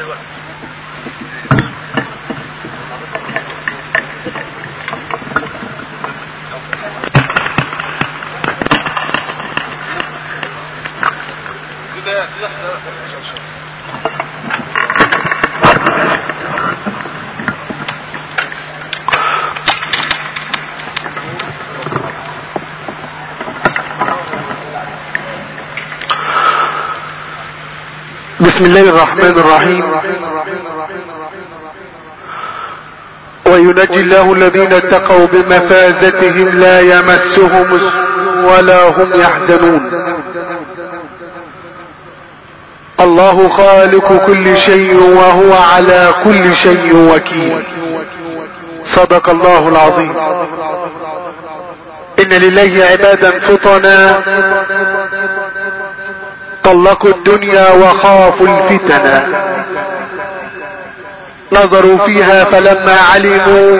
بسم الله الرحمن الرحيم. وينجي الله الذين اتقوا بمفازتهم لا يمسهم ولا هم يحزنون. الله خالق كل شيء وهو على كل شيء وكيل. صدق الله العظيم. إن لله عبادا فطنا طلقوا الدنيا وخافوا الفتنا، نظروا فيها فلما علموا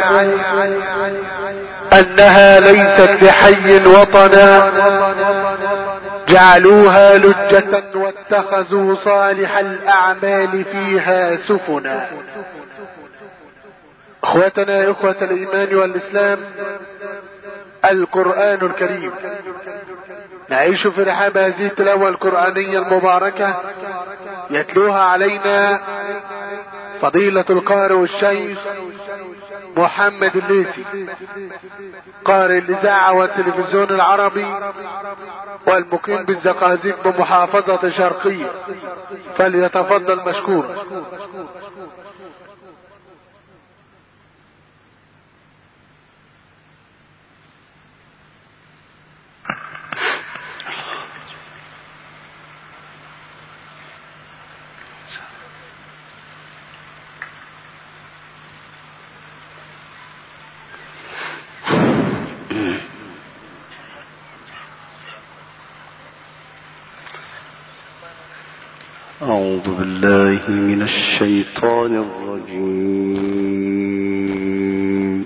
أنها ليست لحي وطنا جعلوها لجة واتخذوا صالح الأعمال فيها سفنا. اخواتنا اخوة الإيمان والإسلام، القرآن الكريم نعيش في رحاب هذه التلاوة القرآنية المباركة، يتلوها علينا فضيلة القارئ والشيخ محمد الليثي، قارئ الإذاعة والتلفزيون العربي والمقيم بالزقازيق بمحافظة شرقية، فليتفضل مشكور. أعوذ بالله من الشيطان الرجيم.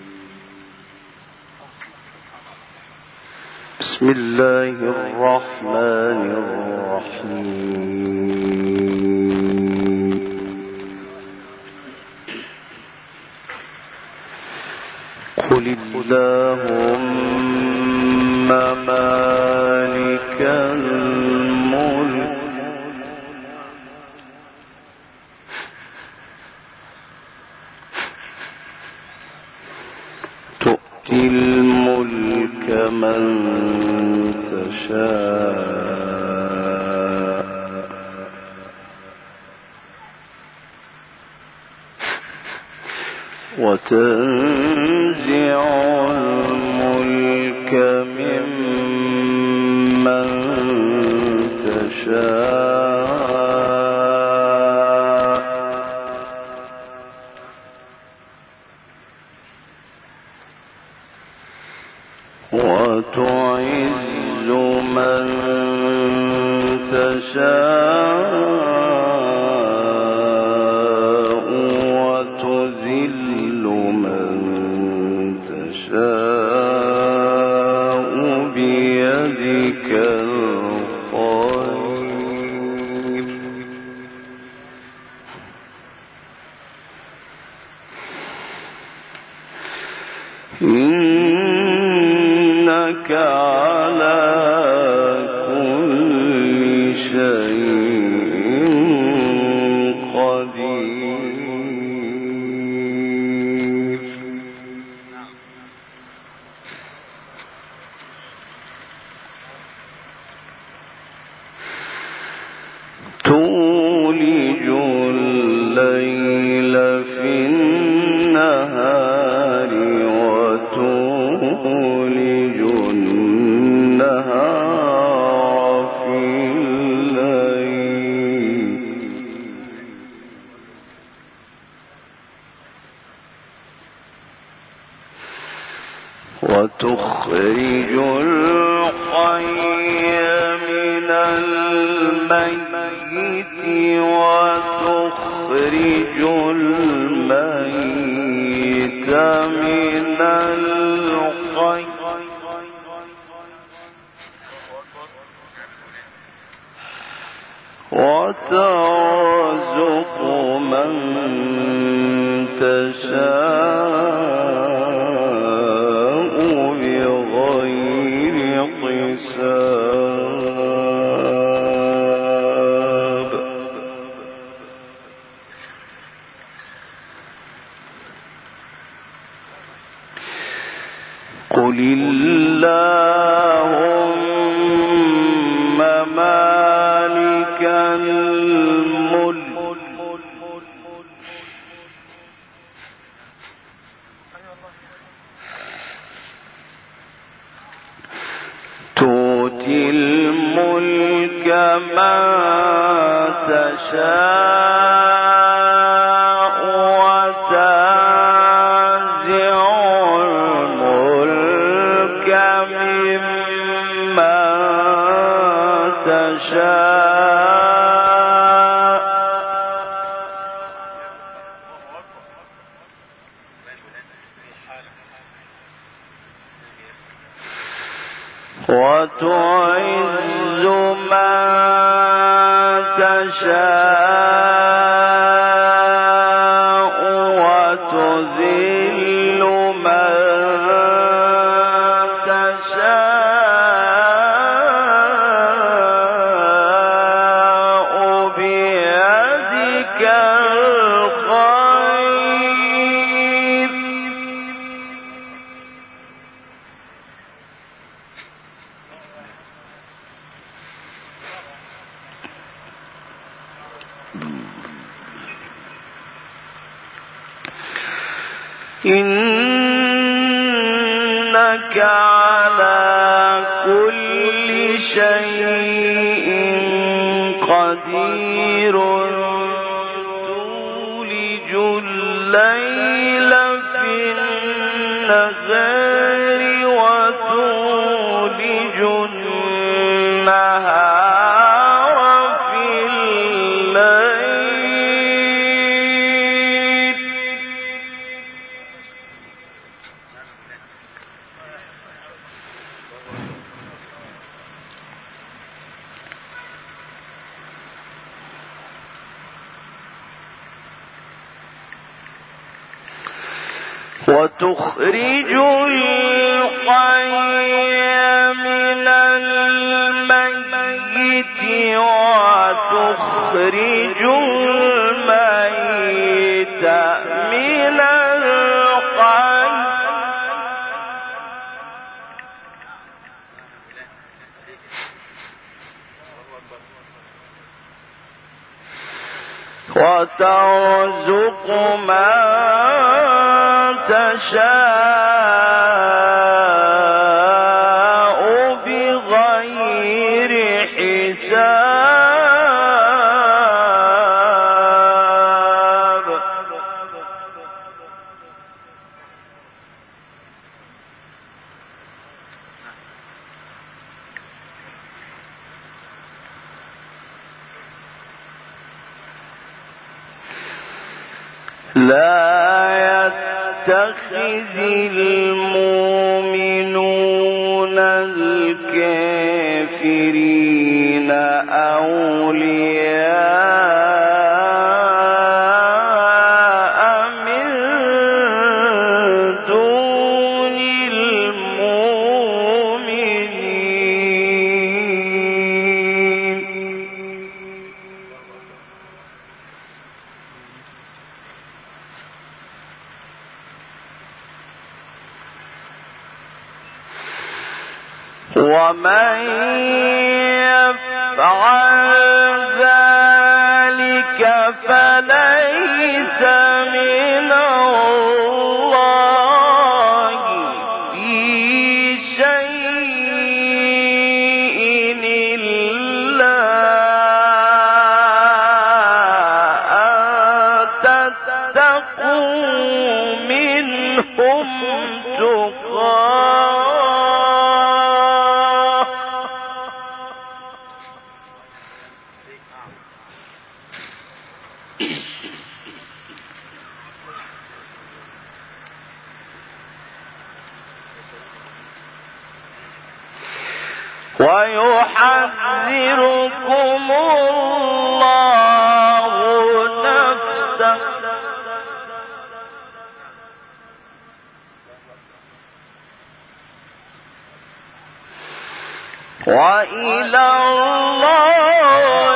بسم الله الرحمن الرحيم. قل اللهم مالك الملك تؤتي الملك من تشاء وتنزع الملك ممن تشاء وتعز من تشاء وتذل من تشاء بيدك الخير إنك على كل شيء قدير. تولج الليل في النهار وتولج النهار في الليل وتخرج الحي من الميت وتخرج الميت من الحي وترزق بغير حساب. قل اللهم مالك الملك تؤتي الملك من تشاء وتنزع الملك ممن تشاء وتعز من تشاء وتذل من تشاء بيدك الخير إنك على كل شيء قدير تولج الليل في النهار وتولج النهار في الليل وتخرج الحي من الميت وتخرج الميت من الحي وترزق من تشاء بغير حساب. لا يتخذ المؤمنون الكافرين أولياء من دون المؤمنين ومن يفعل ذلك فليس من الله في شيء إلا أن تتقوا منهم تقاه ويحذركم الله نفسه وإلى الله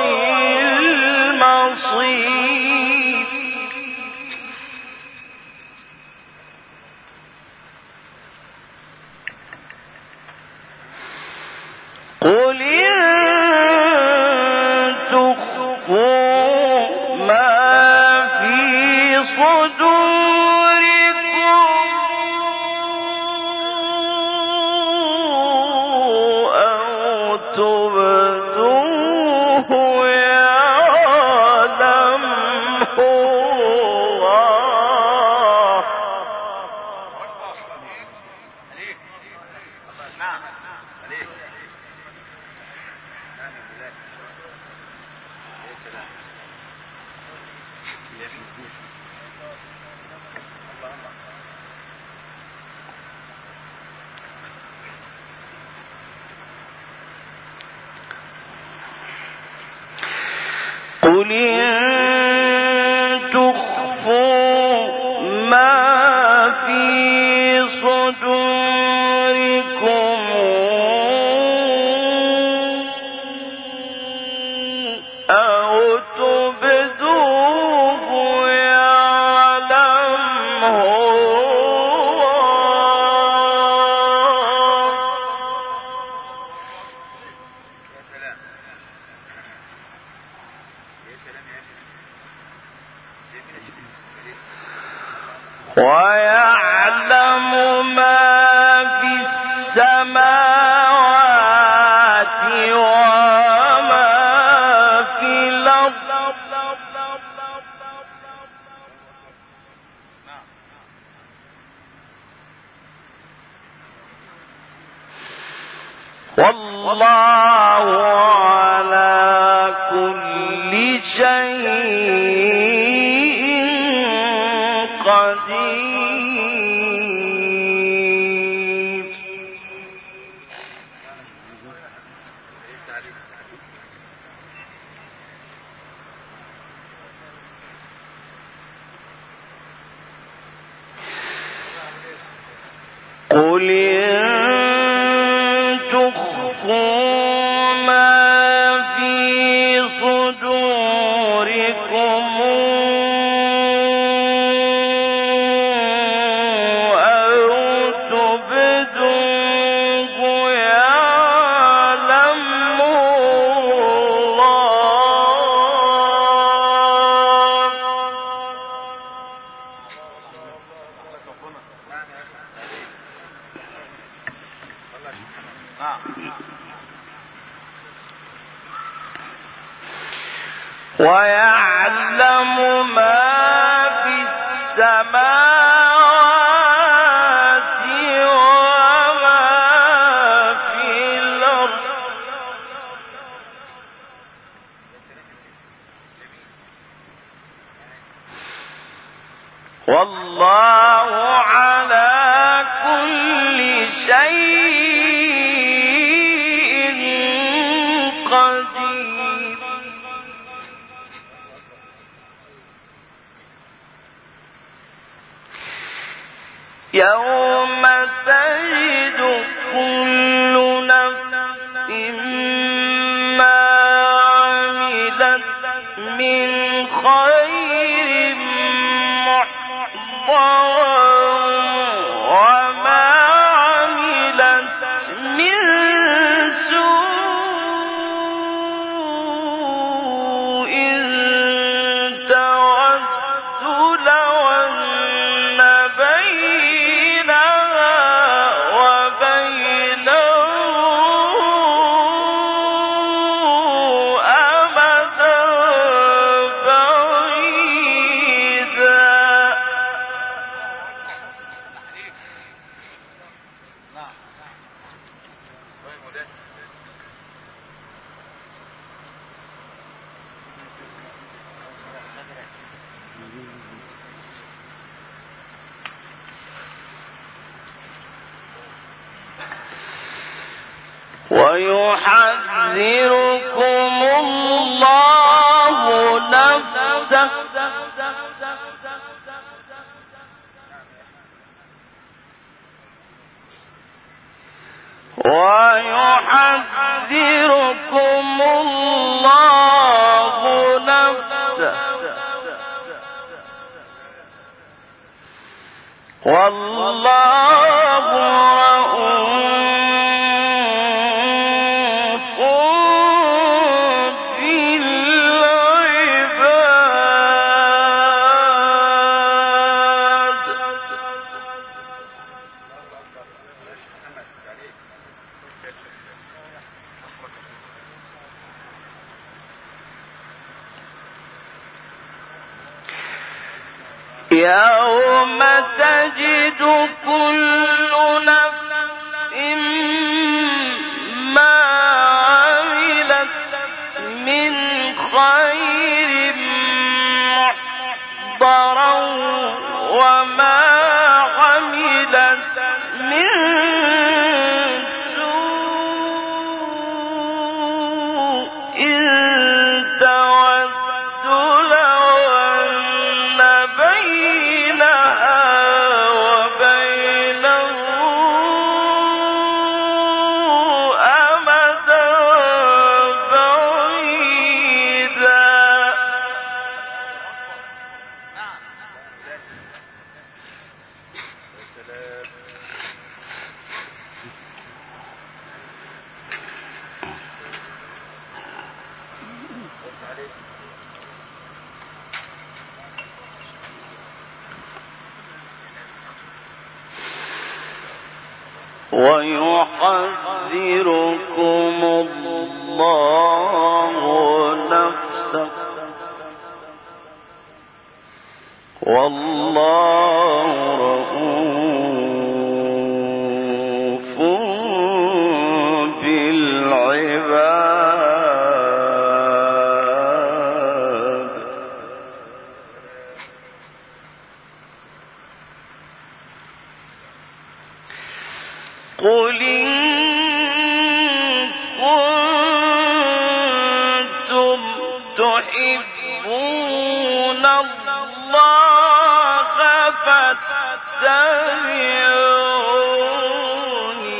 المصير. قل إن تخفوا ما في صدوركم أو تبدوه يعلمه الله. قل إن تخفوا ما في صدوركم أو تبدوه يعلمه ويعلم ما في السماوات وما في الأرض والله على كل شيء قدير. قل إن تخفوا ما في صدوركم أو تبدوه يعلمه ويعلم ما في السماوات وما في الأرض والله على كل شيء قدير. يوم تجد كل نفس ما عملت من خير محضرا وما عملت من سوء تود لو أن بينها وبينه أمدا بعيدا. ويحذركم الله نفسه ويحذركم الله نفسه والله رؤوف بالعباد. يوم تجد كل نفس ما عملت من خير محضرا وما عملت من سوء تود لو أن بينها وبينه أمدا بعيدا. ويحذركم الله نفسه والله رؤوف بالعباد. قل إن كنتم تحبون الله فاتبعوني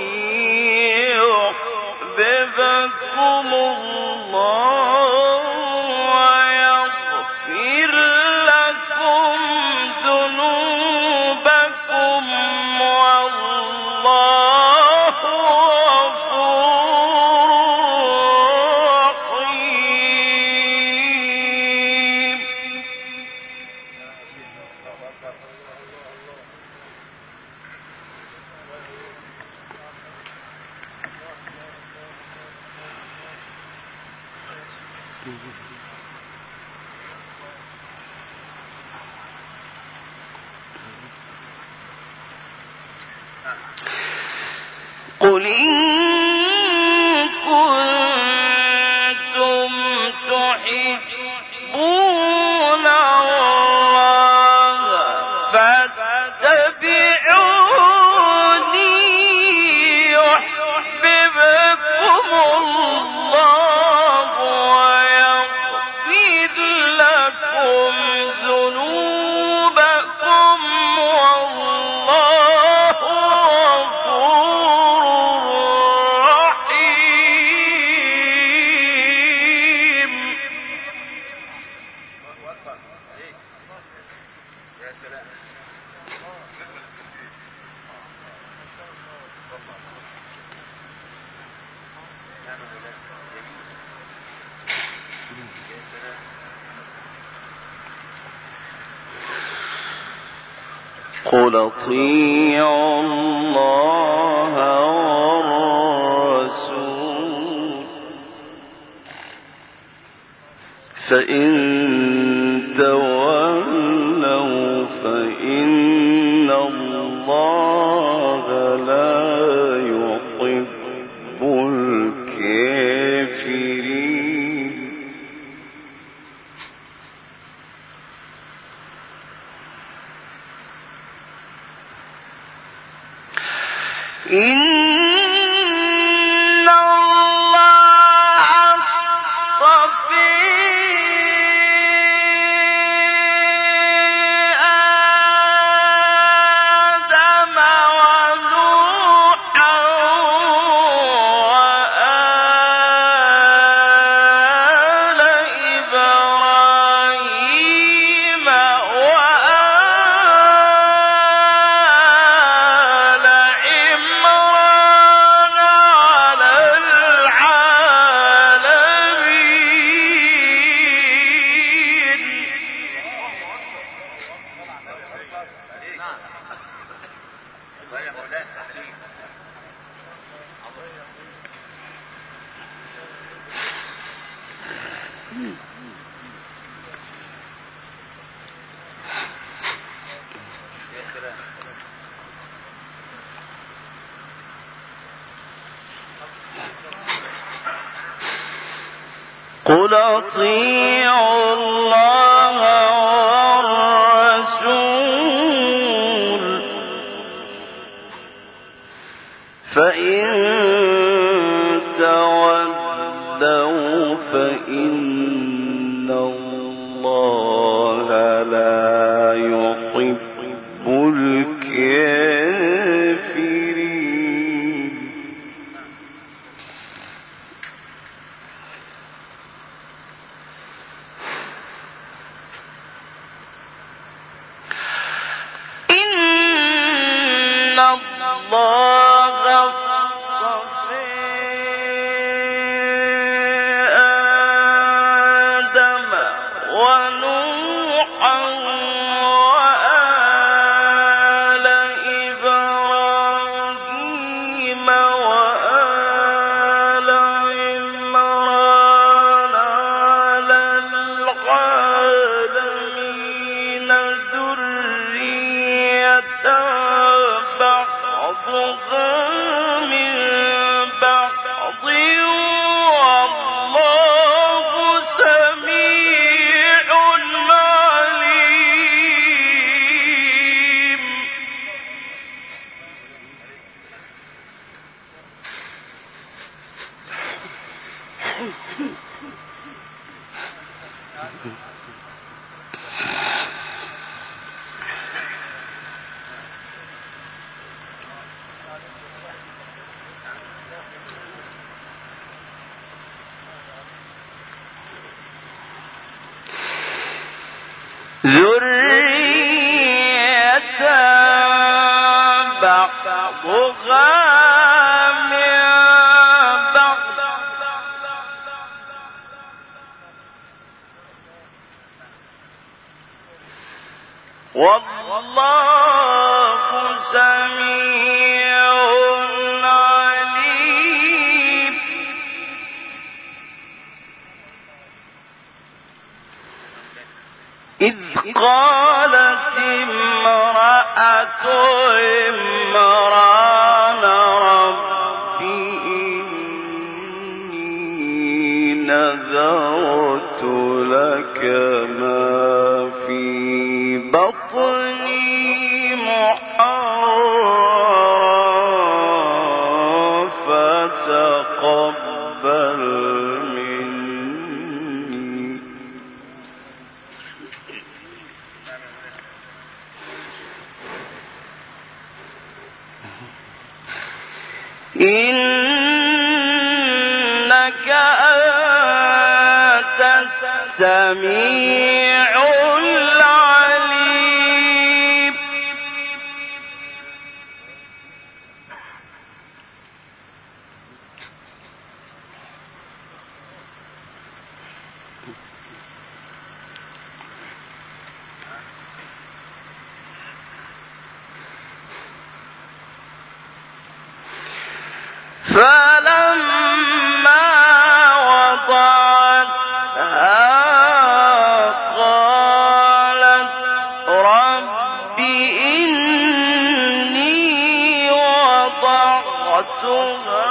يحببكم الله ويغفر لكم ذنوبكم والله غفور رحيم. قل إن كنتم تحبون الله فاتبعوني يحببكم الله ويغفر لكم ذنوبكم والله قل اطيعوا الله والرسول فإن تولوا فإن الله لا يحب الكافرين. إن الله اصطفى آدم ونوحا قل أطيعوا الله والرسول فإن تولوا فإن الله لا يحب الكافرين. إن الله آدم ونوحا وآل إبراهيم وآل عمران على العالمين ذرية بعضها من بعض والله سميع عليم. ذرية بعضها من بعض والله سميع عليم. إذ قالت امرأة عمران رب إني نذرت لك ما في بطني محررا فتقبل مني. إنك أنت السميع العليم. فلما وضعتها قالت رب إني وضعتها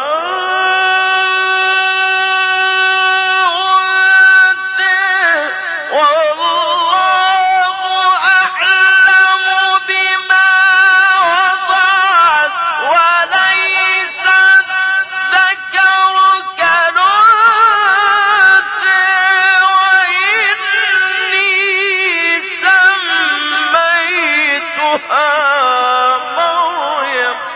والله أعلم بما وضعت وليس الذكر كالأنثى وإني سميتها مريم.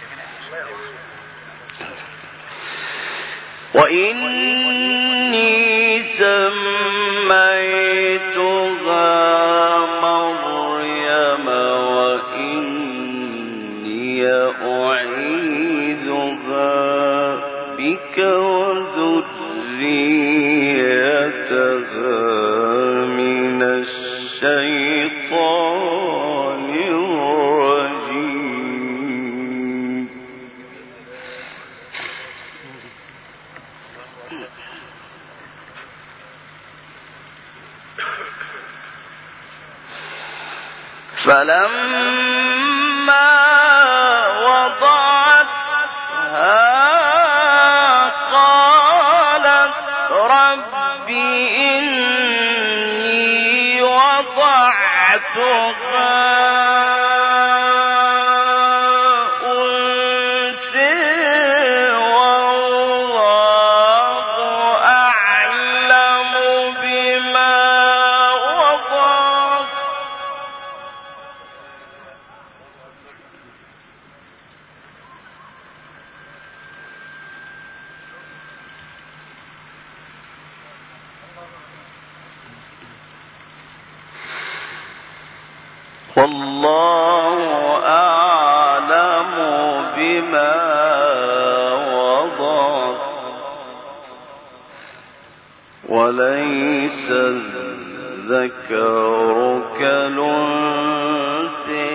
وإني مريم وإني أعيذها بك وذريتها من الشيطان الرجيم. فلما وضعتها قالت رب إني وضعتها أنثى والله أعلم بما وضعت والله أعلم بما وضعت وليس الذكر كالأنثى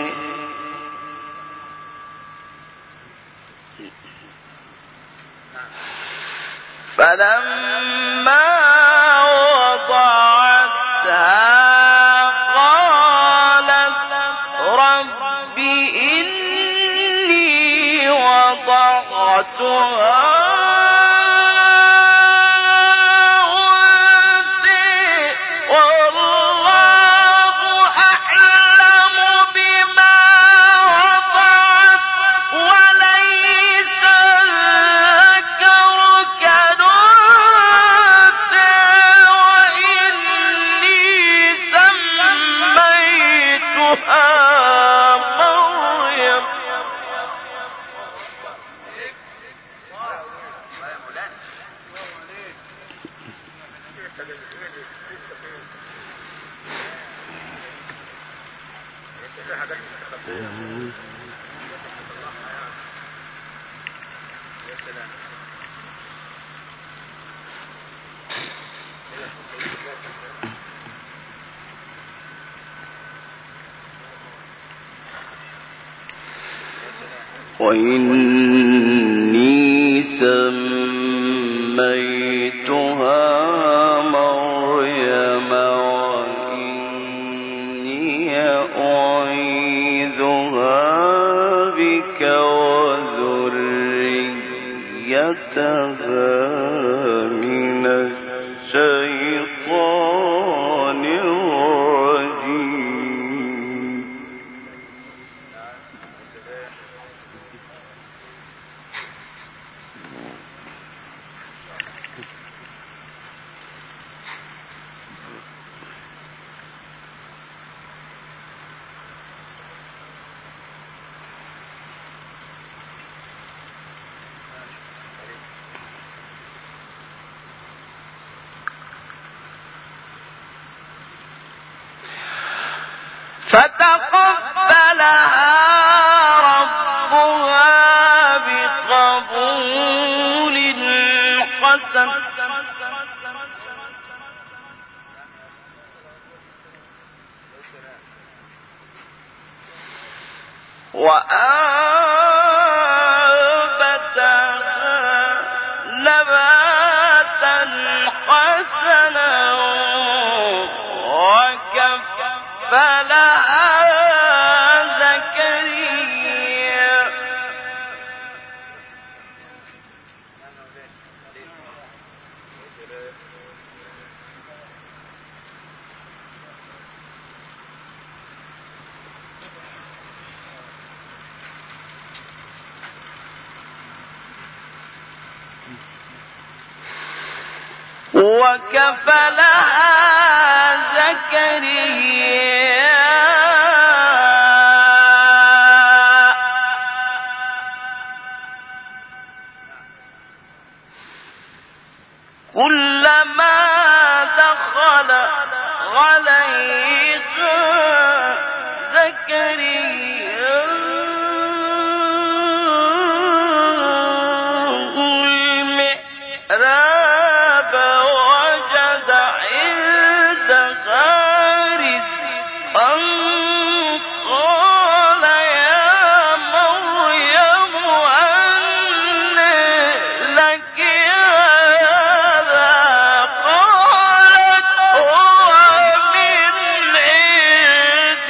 فلما وضعتها إني وضعتها أنثى والله أعلم بما وضعت وليس الذكر كالأنثى وإني سميتها وإني سميتها مريم وإني أعيذها بك وذريتها من الشيطان الرجيم. فتقبلها ربها بقبول حسن وأنبتها نباتا حسنا وكفلها زكريا كلما دخل دخل عليها زكريا المحراب وجد عندها رزقا قال يا مريم أنى لك هذا قالت هو من عند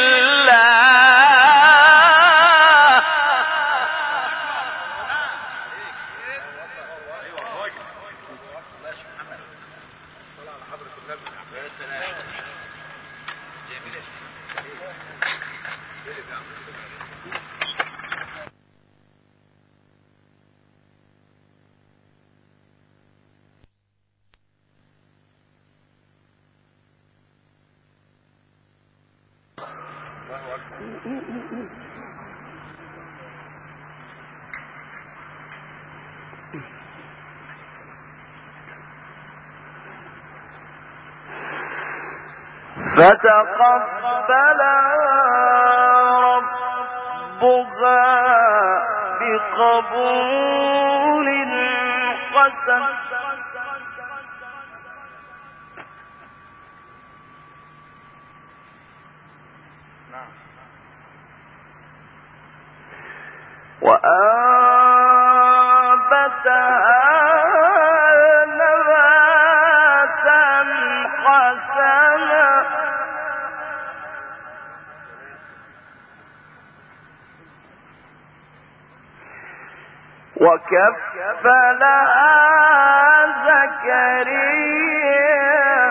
فتقبلها ربها بقبول حسن وأنبتها نباتا حسنا وكفلها زكريا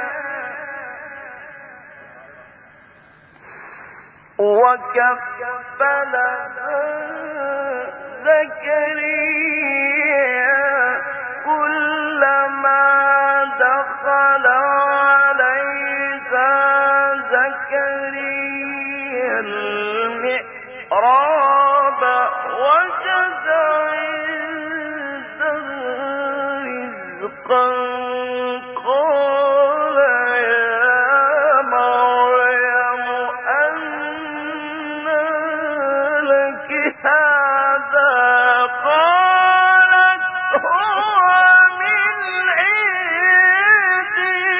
كلما دخل عليها زكريا المحراب وجد عنده رزقا قال يا مريم أنى لك هذا قالت هو من عند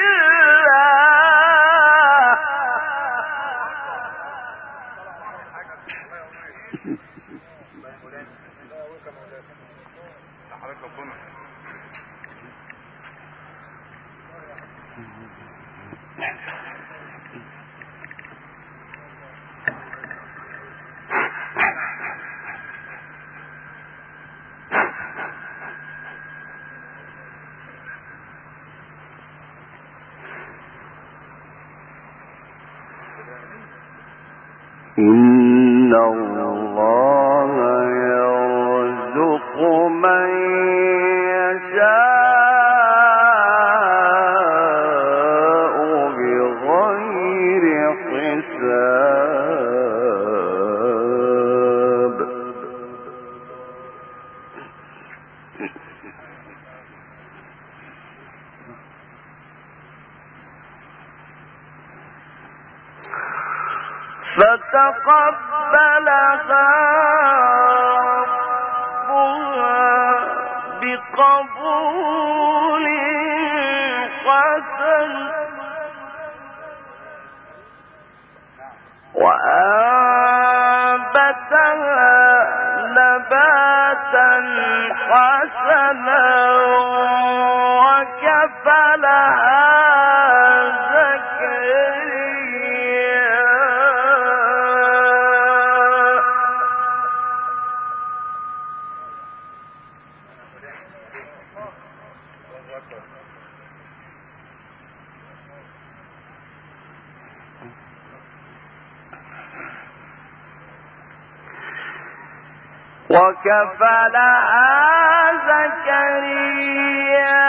إن الله يرزق من يشاء بغير حساب فتقبلها ربها بقبول حسن وأنبتها نباتا حسنا وكفلها زكريا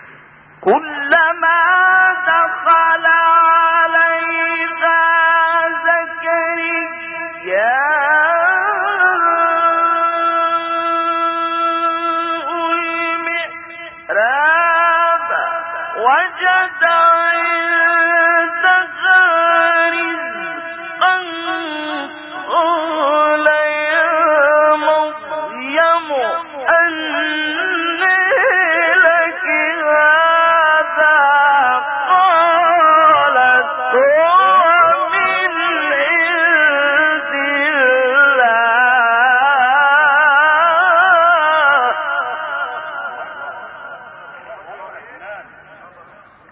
كلما دخل عليها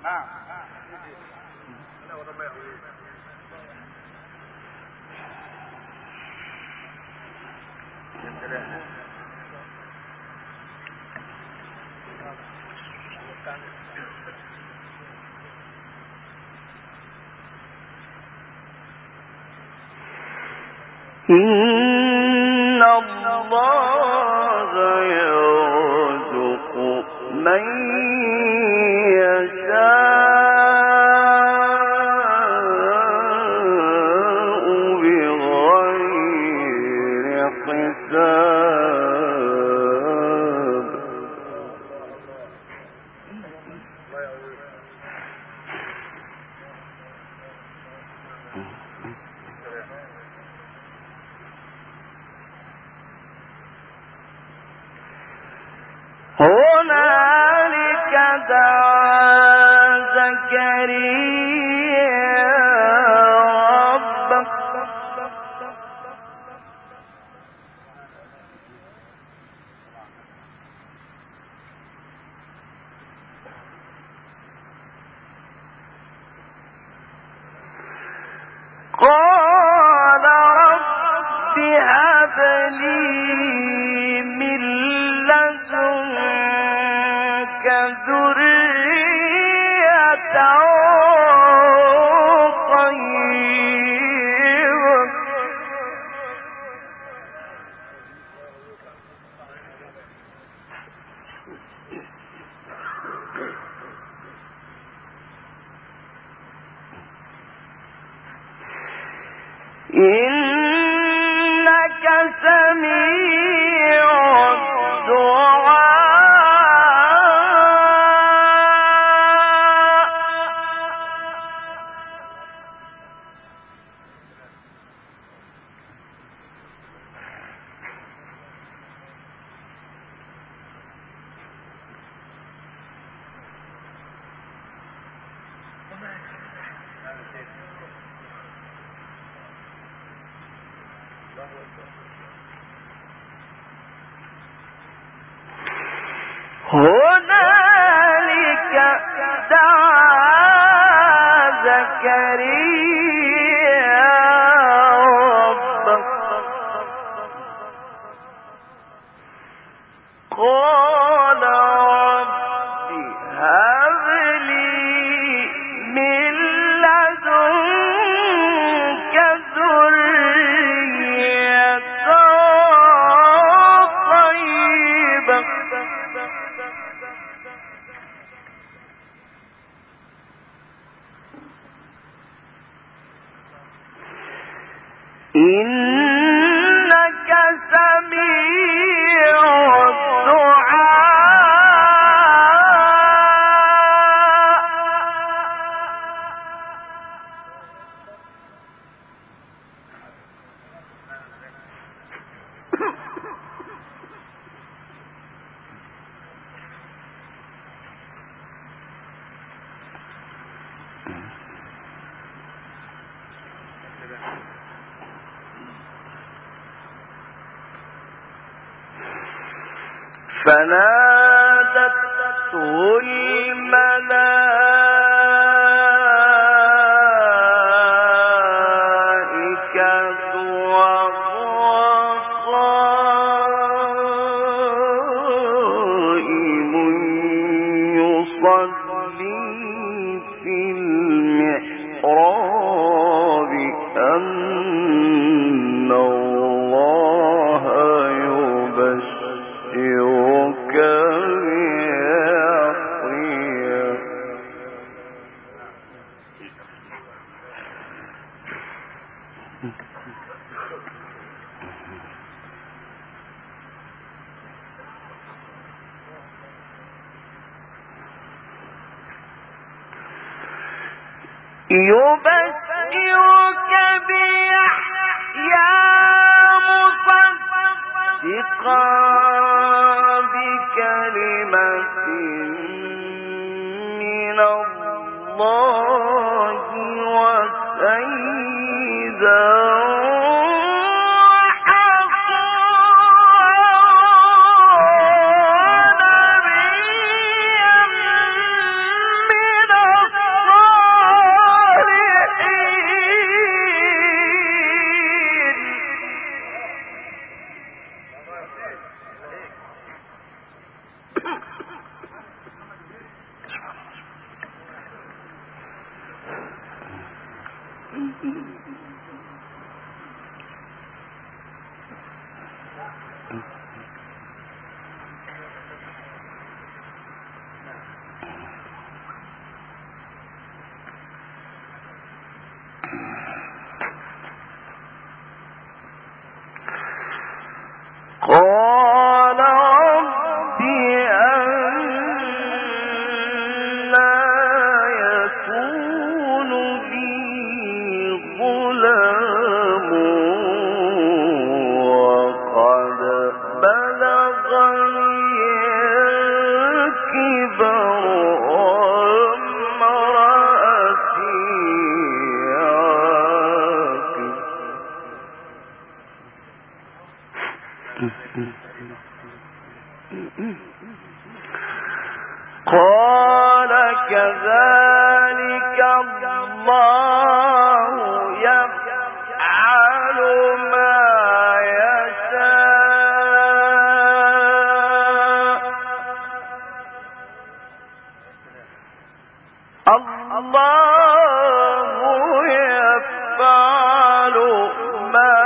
إن الله يرزق من يشاء بغير حساب. هنالك دعا زكريا ربه قال رب هب لي من لدنك ذرية طيبة إنك سميع هنالك دعا زكريا ربه قال رب هب لي من لدنك ذرية طيبة إنك سميع فنادته الملائكة وهو قائم يصلي في المحراب أن الله يبشرك بيحيى يبشرك بيحيى مصدقا بكلمة من الله وسيدا ونبيا من قال رب أنى يكون لي غلام وقد بلغني الكبر وامرأتي قال كذلك الله يفعل ما يشاء الله يفعل ما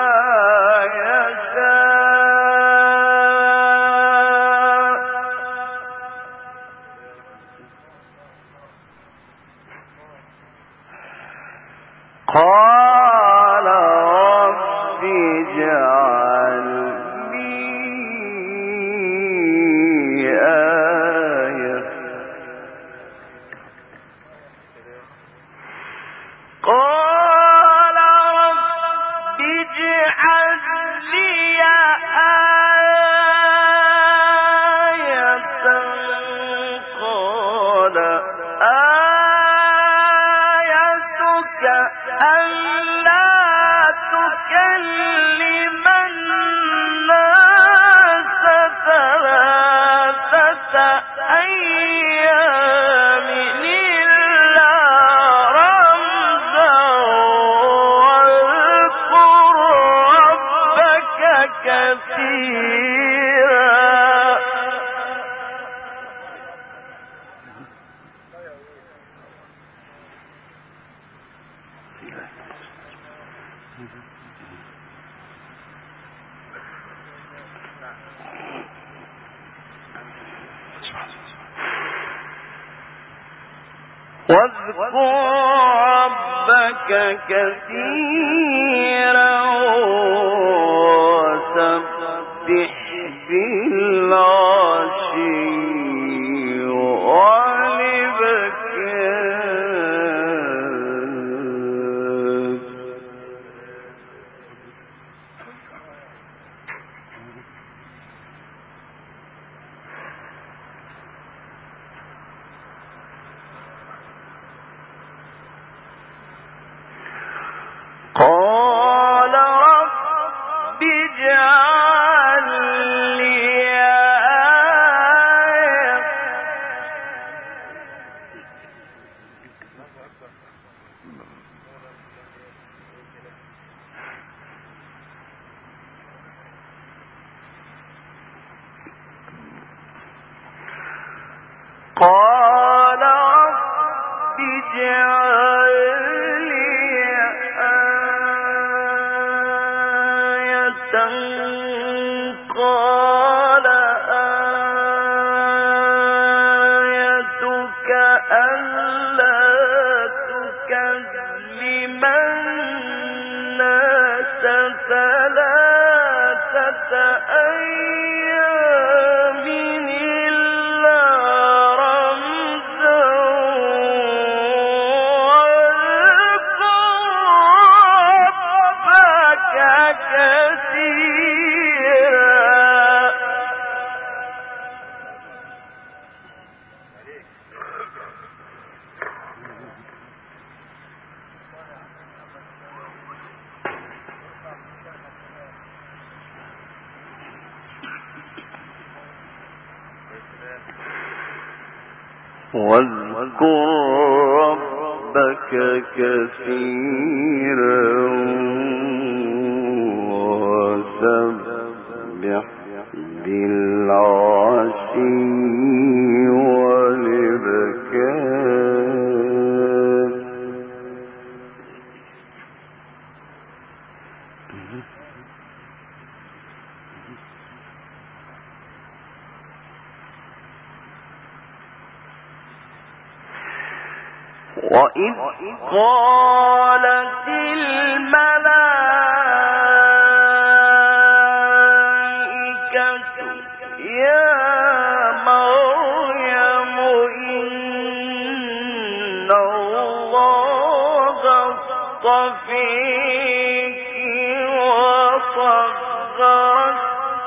قال رب اجعل لي آية قال رب اجعل لي آية قال آيتك ألا تكلم الناس ثلاثة أيام إلا رمزا واذكر ربك كثيرا واذكر ربك كثيرا وسبح بالعشي والإبكار قال رب اجعل لي آية قال رب اجعل قال آيتك ألا تكلم الناس ثلاثة أيام إلا رمزا واذكر ربك كثيرا وسبح بالعشي والإبكار وإذ قالت الملائكة يا مريم إن الله اصطفيك وطهرك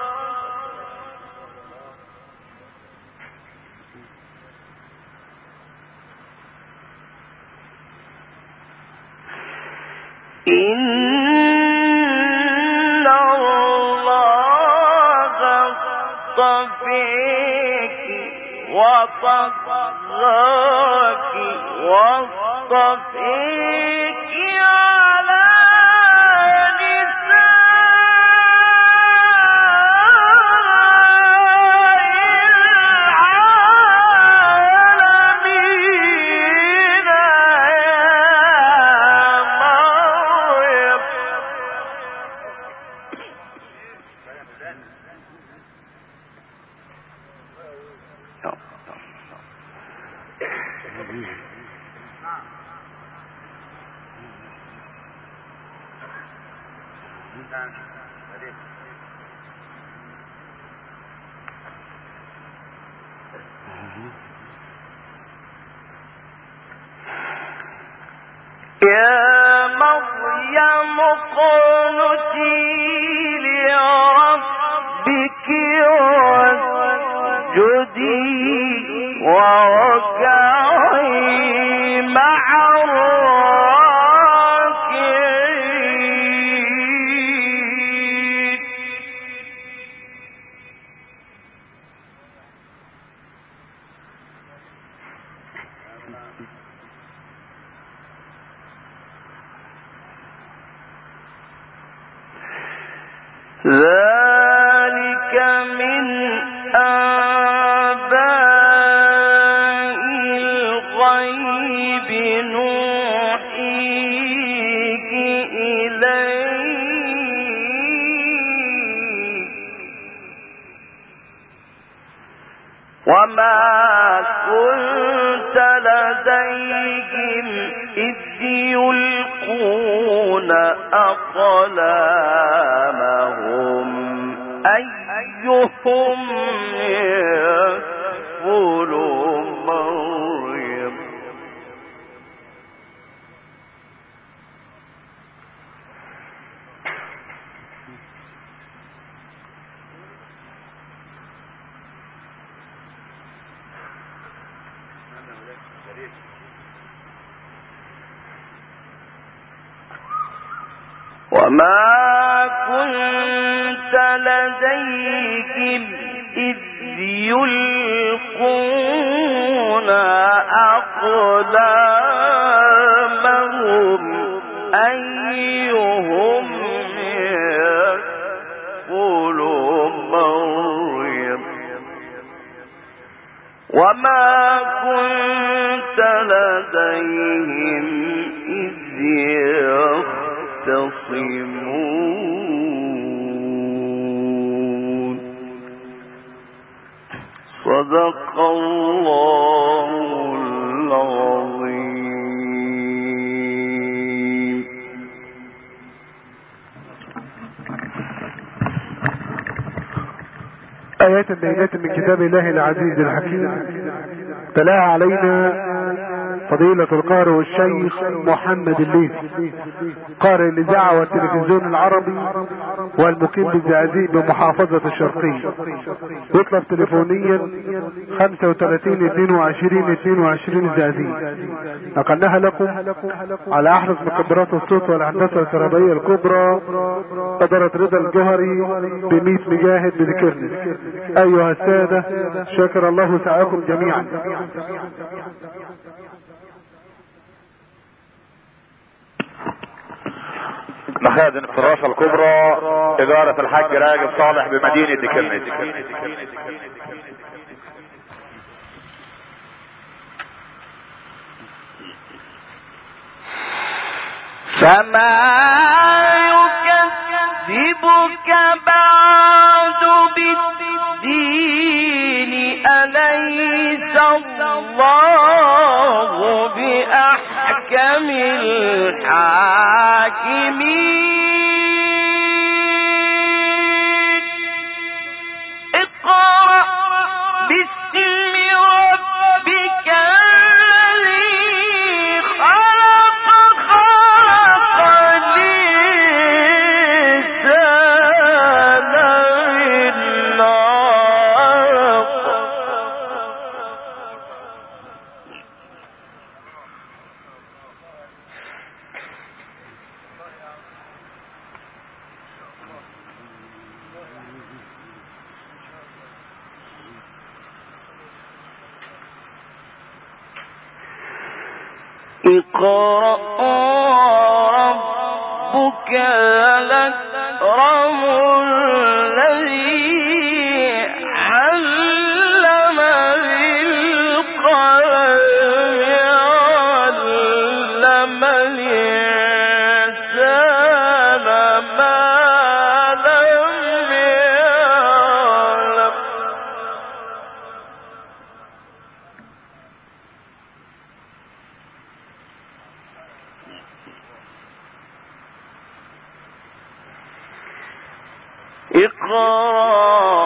إن الله اصطفيك وطهرك واصطفيك على يا مريم اقنتي لربك واسجدي واركعي مع الراكعين ذلك من أنباء الغيب نوحيه إليك وما كنت لديهم إذ يلقون أقلامهم أيهم يكفل مريم وما كنت لديهم إذ يلقون أقلامهم أيهم يكفل مريم وما كنت لديهم إذ يختصمون صدق الله العظيم. آيات بينات من كتاب الله العزيز الحكيم تلاها علينا فضيلة القارئ والشيخ محمد الليثي قارئ الإذاعة والتلفزيون العربي والمقيم بالزقازيق بمحافظة الشرقية. يطلب تليفونيا 35 22 22 الزقازيق. نقلناها لكم على أحدث مكبرات الصوت والهندسة الكهربائية الكبرى قدرة رضا الجوهري ب100 مجاهد بذكرنس. أيها السادة شكر الله سعيكم جميعا. مخازن الفراشة الكبرى إدارة الحاج راجل صالح بمدينة دكرنس. فما يكذبك بعد بالدين أليس الله بأحكم أحكم الحاكمين. اقرأ باسم ربك الذي خلق خلق الإنسان من علق. اقرأ ربك الأكرم الذي علم بالقلم علم الإنسان ما لم يعلم. اقرأ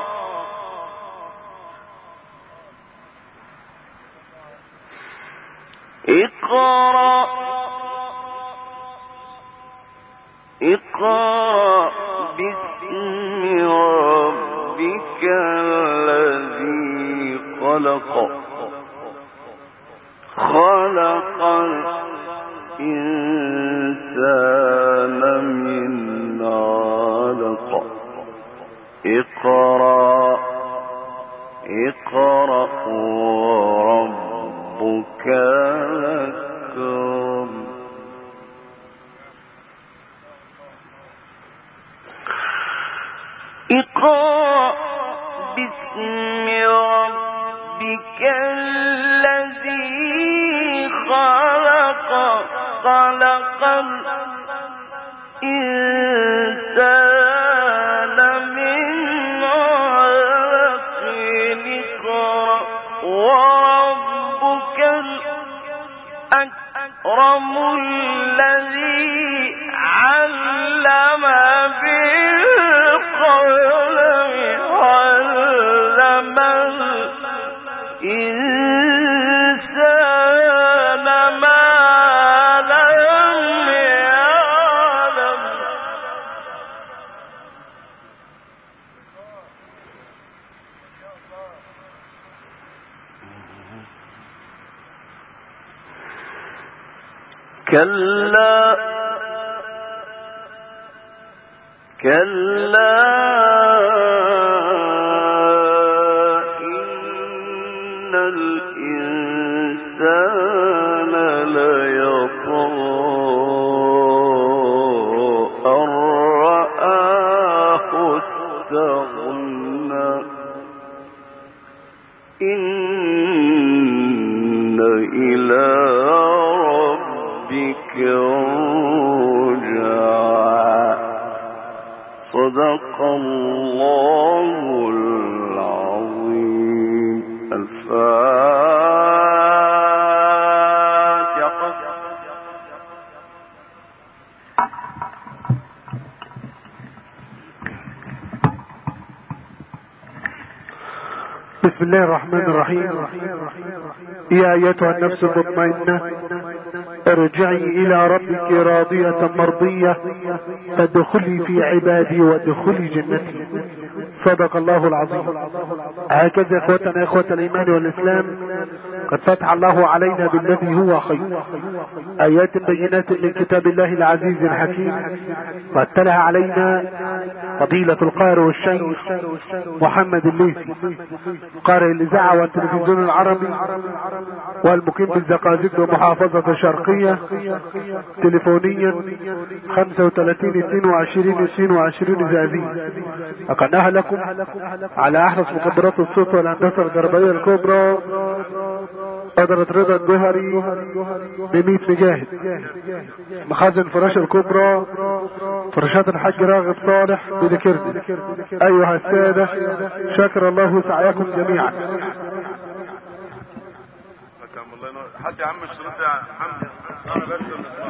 باسم ربك الذي خلق الإنسان من علق. اقرأ وربك الأكرم. اقرأ باسم ربك الذي خلق الإنسان من علق. اقرأ وربك الأكرم الذي علم بالقلم علم الإنسان ما لم يعلم. كلا إن الإنسان ليطغى أن رآه استغنى. إن إلى ربك رجعا. صدق الله العظيم. الفاتحة. بسم الله الرحمن الرحيم. يا أيتها النفس المطمئنة ارجعي إلى ربك راضية مرضية فادخلي في عبادي وادخلي جنتي. صدق الله العظيم. هكذا اخوتنا اخوة الايمان والاسلام قد فتح الله علينا بالذي هو خير، ايات بينات من كتاب الله العزيز الحكيم، قد تلها علينا فضيلة القارئ والشيخ محمد الليثي قارئ الاذاعة والتلفزيون العربي والمقيم بالزقازيق ومحافظة الشرقية، تليفونيا 35 22 22 زازين. أقناها لكم على احرص مقدرات الصوت والهندسة الغربية الكبرى قدرة رضا الجوهري ب100 مجاهد، مخازن فراش الكبرى فرشات الحاج راغب صالح بذكرني. ايها السادة شكر الله سعيكم جميعا. حد يا عم الشروط يا محمد. بس